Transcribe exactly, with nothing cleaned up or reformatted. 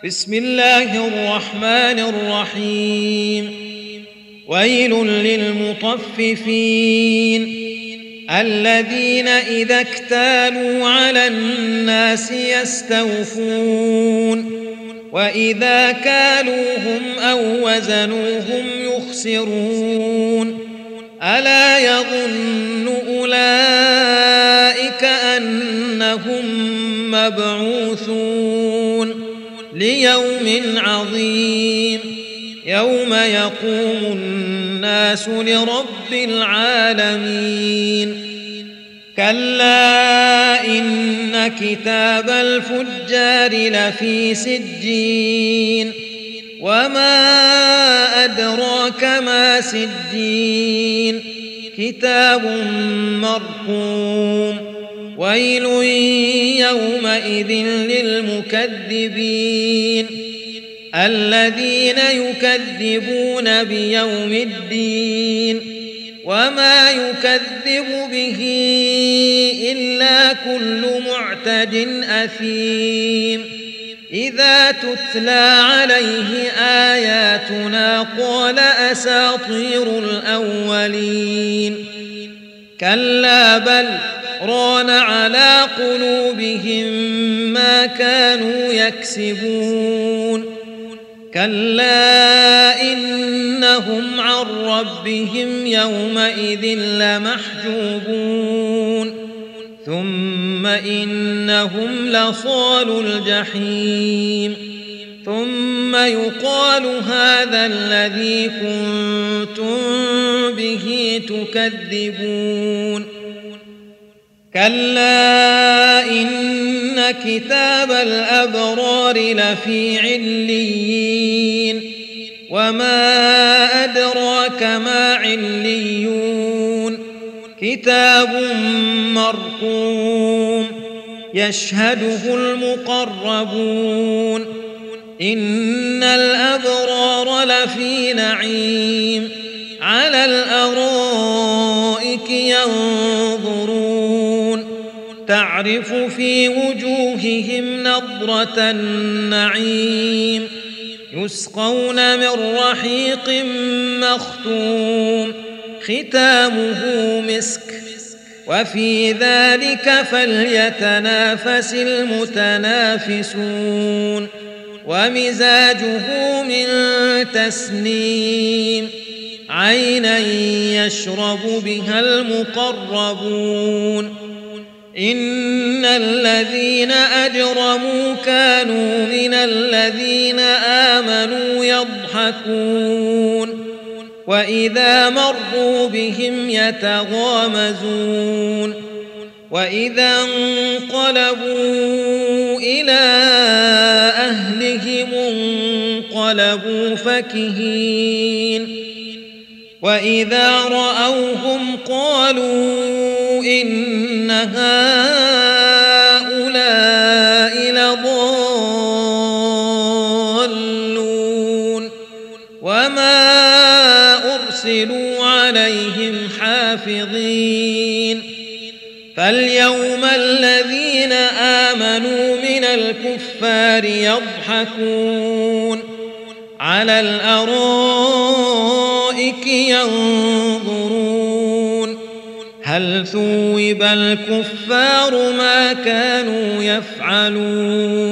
بسم الله الرحمن الرحيم. ويل للمطففين الذين إذا اكتالوا على الناس يستوفون وإذا كالوهم أو وزنوهم يخسرون ألا يظن أولئك أنهم مبعوثون ليوم عظيم يوم يقوم الناس لرب العالمين. كلا إن كتاب الفجار لفي سجين وما أدراك ما سجين كتاب مرقوم. ويل يومئذ للمكذبين الذين يكذبون بيوم الدين وما يكذب به إلا كل معتد أثيم إذا تتلى عليه آياتنا قال أساطير الأولين. كلا بل ران على قلوبهم ما كانوا يكسبون. كلا إنهم عن ربهم يومئذ لمحجوبون ثم إنهم لصالو الجحيم ثم يقال هذا الذي كنتم به تكذبون. كلا إن كتاب الأبرار لفي عليين وما أدراك ما عليون كتاب مرقوم يشهده المقربون إن الأبرار لفي نعيم على الأرائك ينظرون تعرف في وجوههم نضرة النعيم يسقون من رحيق مختوم ختامه مسك وفي ذلك فليتنافس المتنافسون ومزاجه من تسنيم عينا يشرب بها المقربون إن الذين أجرموا كانوا من الذين آمنوا يضحكون وإذا مروا بهم يتغامزون وإذا انقلبوا إلى أهلهم انقلبوا فكهين وإذا رأوهم قالوا إن هؤلاء لضالون وما أرسلوا عليهم حافظين. فاليوم الذين آمنوا من الكفار يضحكون على الأرائك ينظرون هل ثوب الكفار ما كانوا يفعلون